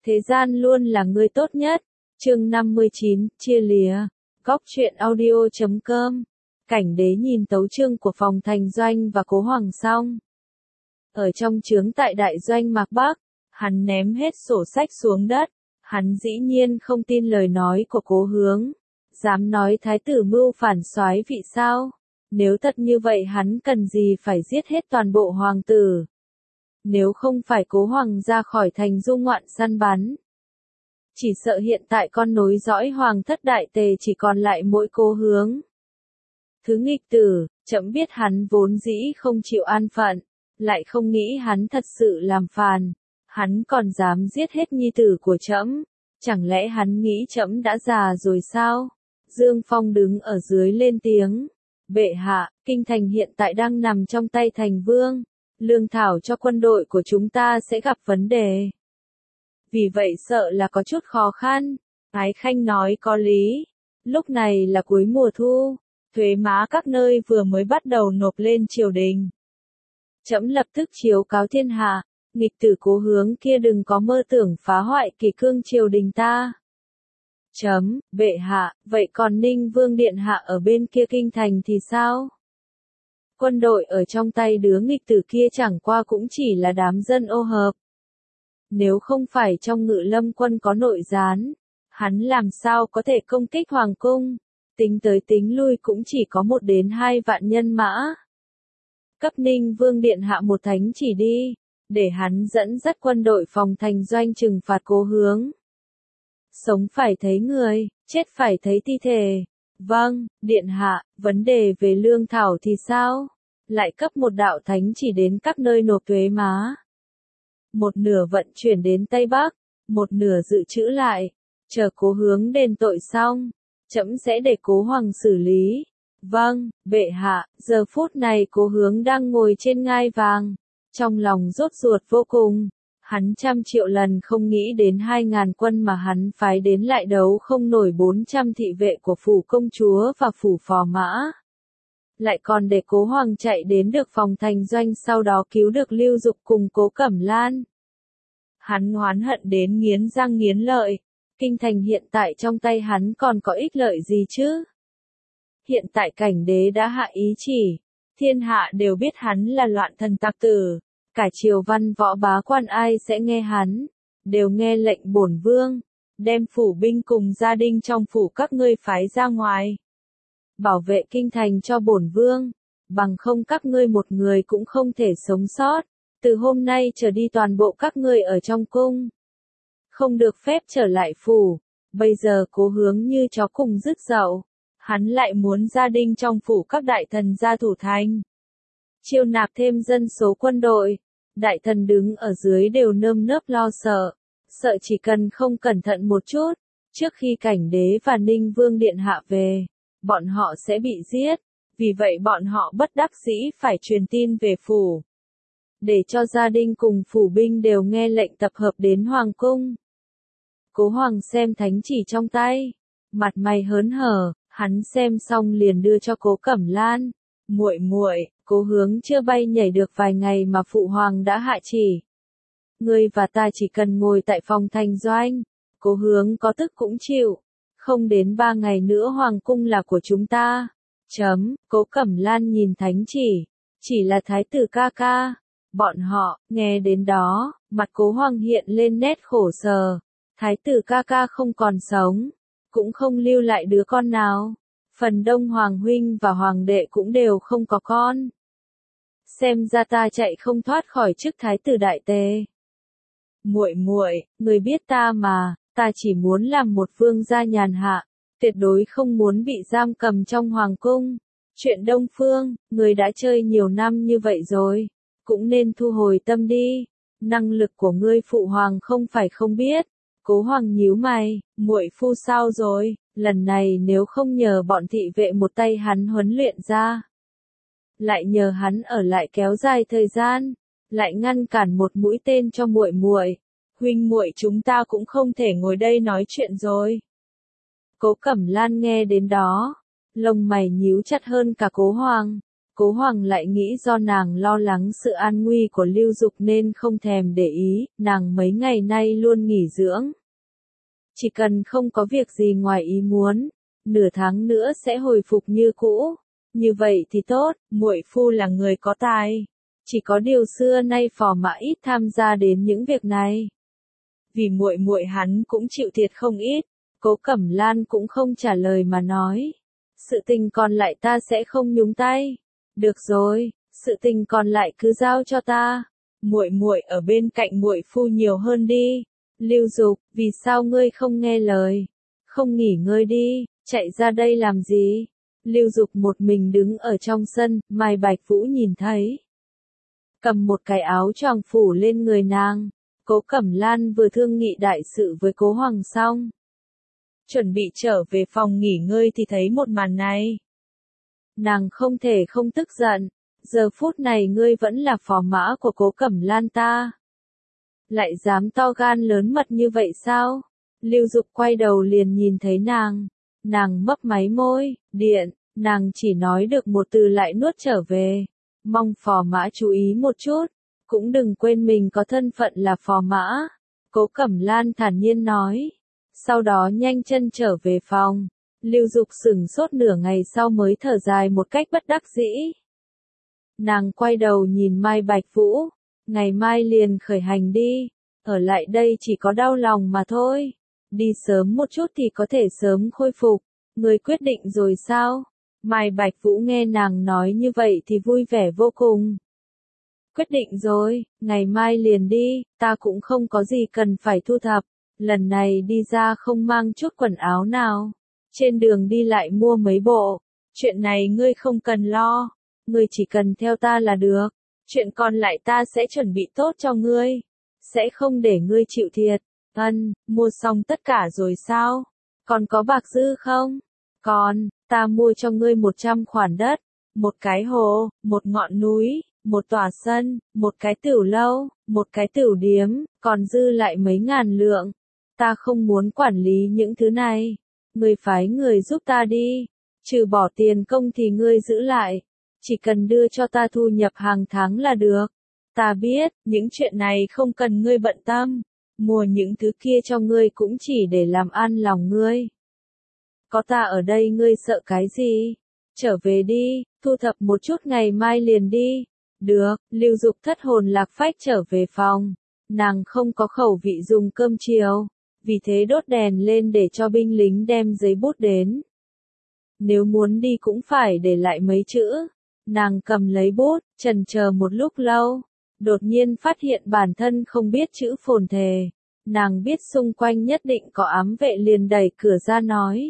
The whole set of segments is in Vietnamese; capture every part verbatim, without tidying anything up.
Thế gian luôn là người tốt nhất. Chương năm mươi chín, chia lìa. Góc truyện audio chấm com. Cảnh đế nhìn tấu chương của phòng Thành Doanh và Cố Hoàng xong. Ở trong trướng tại đại doanh Mạc Bắc, hắn ném hết sổ sách xuống đất. Hắn dĩ nhiên không tin lời nói của Cố Hướng. Dám nói thái tử mưu phản soái vị sao? Nếu thật như vậy hắn cần gì phải giết hết toàn bộ hoàng tử? Nếu không phải Cố Hoàng ra khỏi thành du ngoạn săn bắn. Chỉ sợ hiện tại con nối dõi hoàng thất đại tề chỉ còn lại mỗi Cố Hướng. Thứ nghịch tử, trẫm biết hắn vốn dĩ không chịu an phận, lại không nghĩ hắn thật sự làm phàn. Hắn còn dám giết hết nhi tử của trẫm, chẳng lẽ hắn nghĩ trẫm đã già rồi sao? Dương Phong đứng ở dưới lên tiếng. Bệ hạ, kinh thành hiện tại đang nằm trong tay thành vương. Lương thảo cho quân đội của chúng ta sẽ gặp vấn đề. Vì vậy sợ là có chút khó khăn. Ái Khanh nói có lý. Lúc này là cuối mùa thu. Thuế má các nơi vừa mới bắt đầu nộp lên triều đình. Trẫm lập tức chiếu cáo thiên hạ. Nghịch tử Cố Hướng kia đừng có mơ tưởng phá hoại kỷ cương triều đình ta. Chấm, bệ hạ, vậy còn Ninh Vương Điện Hạ ở bên kia kinh thành thì sao? Quân đội ở trong tay đứa nghịch tử kia chẳng qua cũng chỉ là đám dân ô hợp. Nếu không phải trong Ngự Lâm quân có nội gián, hắn làm sao có thể công kích hoàng cung? Tính tới tính lui cũng chỉ có một đến hai vạn nhân mã. Cấp Ninh Vương Điện Hạ một thánh chỉ đi, để hắn dẫn dắt quân đội phòng Thành Doanh trừng phạt Cố Hướng. Sống phải thấy người, chết phải thấy thi thể. Vâng, Điện Hạ, vấn đề về lương thảo thì sao? Lại cấp một đạo thánh chỉ đến các nơi nộp thuế má. Một nửa vận chuyển đến Tây Bắc, một nửa dự trữ lại. Chờ Cố Hướng đền tội xong, trẫm sẽ để Cố Hoàng xử lý. Vâng, bệ hạ, giờ phút này Cố Hướng đang ngồi trên ngai vàng. Trong lòng rốt ruột vô cùng. Hắn trăm triệu lần không nghĩ đến hai ngàn quân mà hắn phái đến lại đấu không nổi bốn trăm thị vệ của phủ công chúa và phủ phò mã. Lại còn để Cố Hoàng chạy đến được phòng Thành Doanh sau đó cứu được Lưu Dục cùng Cố Cẩm Lan. Hắn oán hận đến nghiến răng nghiến lợi. Kinh thành hiện tại trong tay hắn còn có ích lợi gì chứ? Hiện tại cảnh đế đã hạ ý chỉ. Thiên hạ đều biết hắn là loạn thần tặc tử. Cả triều văn võ bá quan ai sẽ nghe hắn, đều nghe lệnh bổn vương, đem phủ binh cùng gia đình trong phủ các ngươi phái ra ngoài. Bảo vệ kinh thành cho bổn vương, bằng không các ngươi một người cũng không thể sống sót, từ hôm nay trở đi toàn bộ các ngươi ở trong cung. Không được phép trở lại phủ, bây giờ Cố Hướng như chó cùng rứt dậu, hắn lại muốn gia đình trong phủ các đại thần ra thủ thành. Chiêu nạp thêm dân số quân đội, đại thần đứng ở dưới đều nơm nớp lo sợ, sợ chỉ cần không cẩn thận một chút, trước khi cảnh đế và Ninh Vương Điện Hạ về, bọn họ sẽ bị giết, vì vậy bọn họ bất đắc dĩ phải truyền tin về phủ. Để cho gia đình cùng phủ binh đều nghe lệnh tập hợp đến Hoàng cung. Cố Hoàng xem thánh chỉ trong tay, mặt mày hớn hở, hắn xem xong liền đưa cho Cố Cẩm Lan. Muội muội, Cố Hướng chưa bay nhảy được vài ngày mà phụ hoàng đã hạ chỉ. Ngươi và ta chỉ cần ngồi tại phòng Thành Doanh, Cố Hướng có tức cũng chịu. Không đến ba ngày nữa hoàng cung là của chúng ta. Chấm, Cố Cẩm Lan nhìn thánh chỉ, chỉ là thái tử ca ca. Bọn họ, nghe đến đó, mặt Cố Hoàng hiện lên nét khổ sở. Thái tử ca ca không còn sống, cũng không lưu lại đứa con nào. Phần đông hoàng huynh và hoàng đệ cũng đều không có con. Xem ra ta chạy không thoát khỏi chức thái tử đại tề. Muội muội, người biết ta mà, ta chỉ muốn làm một vương gia nhàn hạ, tuyệt đối không muốn bị giam cầm trong hoàng cung. Chuyện Đông Phương, người đã chơi nhiều năm như vậy rồi, cũng nên thu hồi tâm đi. Năng lực của ngươi phụ hoàng không phải không biết. Cố Hoàng nhíu mày, muội phu sao rồi? Lần này nếu không nhờ bọn thị vệ một tay hắn huấn luyện ra, lại nhờ hắn ở lại kéo dài thời gian, lại ngăn cản một mũi tên cho muội muội, huynh muội chúng ta cũng không thể ngồi đây nói chuyện rồi. Cố Cẩm Lan nghe đến đó, lông mày nhíu chặt hơn cả Cố Hoàng, Cố Hoàng lại nghĩ do nàng lo lắng sự an nguy của Lưu Dục nên không thèm để ý, nàng mấy ngày nay luôn nghỉ dưỡng. Chỉ cần không có việc gì ngoài ý muốn, nửa tháng nữa sẽ hồi phục như cũ. Như vậy thì tốt, muội phu là người có tài. Chỉ có điều xưa nay Phò Mã ít tham gia đến những việc này. Vì muội muội hắn cũng chịu thiệt không ít, Cố Cẩm Lan cũng không trả lời mà nói. Sự tình còn lại ta sẽ không nhúng tay. Được rồi, sự tình còn lại cứ giao cho ta. Muội muội ở bên cạnh muội phu nhiều hơn đi. Lưu Dục, vì sao ngươi không nghe lời? Không nghỉ ngơi đi, chạy ra đây làm gì? Lưu Dục một mình đứng ở trong sân, Mai Bạch Vũ nhìn thấy. Cầm một cái áo choàng phủ lên người nàng. Cố Cẩm Lan vừa thương nghị đại sự với Cố Hoàng xong. Chuẩn bị trở về phòng nghỉ ngơi thì thấy một màn này. Nàng không thể không tức giận. Giờ phút này ngươi vẫn là phò mã của Cố Cẩm Lan ta. Lại dám to gan lớn mật như vậy sao? Lưu Dục quay đầu liền nhìn thấy nàng. Nàng mấp máy môi, điện, nàng chỉ nói được một từ lại nuốt trở về. Mong phò mã chú ý một chút, cũng đừng quên mình có thân phận là phò mã. Cố Cẩm Lan thản nhiên nói. Sau đó nhanh chân trở về phòng. Lưu Dục sửng sốt nửa ngày sau mới thở dài một cách bất đắc dĩ. Nàng quay đầu nhìn Mai Bạch Vũ. Ngày mai liền khởi hành đi. Ở lại đây chỉ có đau lòng mà thôi. Đi sớm một chút thì có thể sớm khôi phục. Người quyết định rồi sao? Mai Bạch Vũ nghe nàng nói như vậy thì vui vẻ vô cùng. Quyết định rồi, ngày mai liền đi, ta cũng không có gì cần phải thu thập. Lần này đi ra không mang chút quần áo nào. Trên đường đi lại mua mấy bộ. Chuyện này ngươi không cần lo. Ngươi chỉ cần theo ta là được. Chuyện còn lại ta sẽ chuẩn bị tốt cho ngươi. Sẽ không để ngươi chịu thiệt. Ân, mua xong tất cả rồi sao? Còn có bạc dư không? Còn, ta mua cho ngươi một trăm khoản đất, một cái hồ, một ngọn núi, một tòa sân, một cái tửu lâu, một cái tửu điếm, còn dư lại mấy ngàn lượng. Ta không muốn quản lý những thứ này. Ngươi phái người giúp ta đi. Trừ bỏ tiền công thì ngươi giữ lại. Chỉ cần đưa cho ta thu nhập hàng tháng là được. Ta biết, những chuyện này không cần ngươi bận tâm. Mua những thứ kia cho ngươi cũng chỉ để làm an lòng ngươi. Có ta ở đây ngươi sợ cái gì? Trở về đi, thu thập một chút ngày mai liền đi. Được, Lưu Dục thất hồn lạc phách trở về phòng. Nàng không có khẩu vị dùng cơm chiều. Vì thế đốt đèn lên để cho binh lính đem giấy bút đến. Nếu muốn đi cũng phải để lại mấy chữ. Nàng cầm lấy bút, chần chờ một lúc lâu. Đột nhiên phát hiện bản thân không biết chữ phồn thề. Nàng biết xung quanh nhất định có ám vệ liền đẩy cửa ra nói.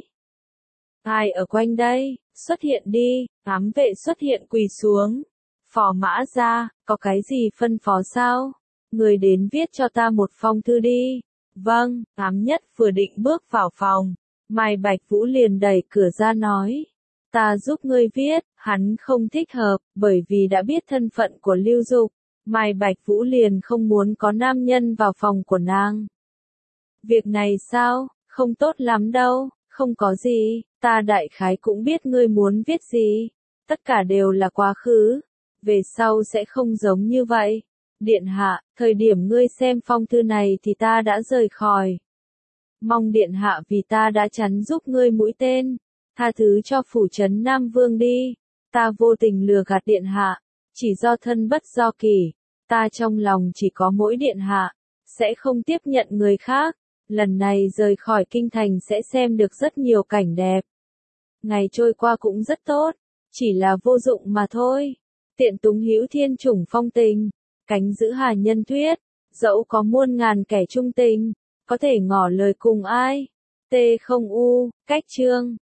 Ai ở quanh đây, xuất hiện đi, ám vệ xuất hiện quỳ xuống. Phò Mã ra, có cái gì phân phó sao? Người đến viết cho ta một phong thư đi. Vâng, ám nhất vừa định bước vào phòng. Mai Bạch Vũ liền đẩy cửa ra nói. Ta giúp ngươi viết, hắn không thích hợp, bởi vì đã biết thân phận của Lưu Dục. Mai Bạch Vũ liền không muốn có nam nhân vào phòng của nàng. Việc này sao, không tốt lắm đâu, không có gì, ta đại khái cũng biết ngươi muốn viết gì. Tất cả đều là quá khứ, về sau sẽ không giống như vậy. Điện hạ, thời điểm ngươi xem phong thư này thì ta đã rời khỏi. Mong điện hạ vì ta đã chắn giúp ngươi mũi tên. Tha thứ cho phủ trấn Nam Vương đi. Ta vô tình lừa gạt điện hạ. Chỉ do thân bất do kỳ. Ta trong lòng chỉ có mỗi điện hạ. Sẽ không tiếp nhận người khác. Lần này rời khỏi kinh thành sẽ xem được rất nhiều cảnh đẹp. Ngày trôi qua cũng rất tốt. Chỉ là vô dụng mà thôi. Tiện túng hữu thiên chủng phong tình. Cánh giữ hà nhân thuyết. Dẫu có muôn ngàn kẻ trung tình. Có thể ngỏ lời cùng ai. T không U, cách chương.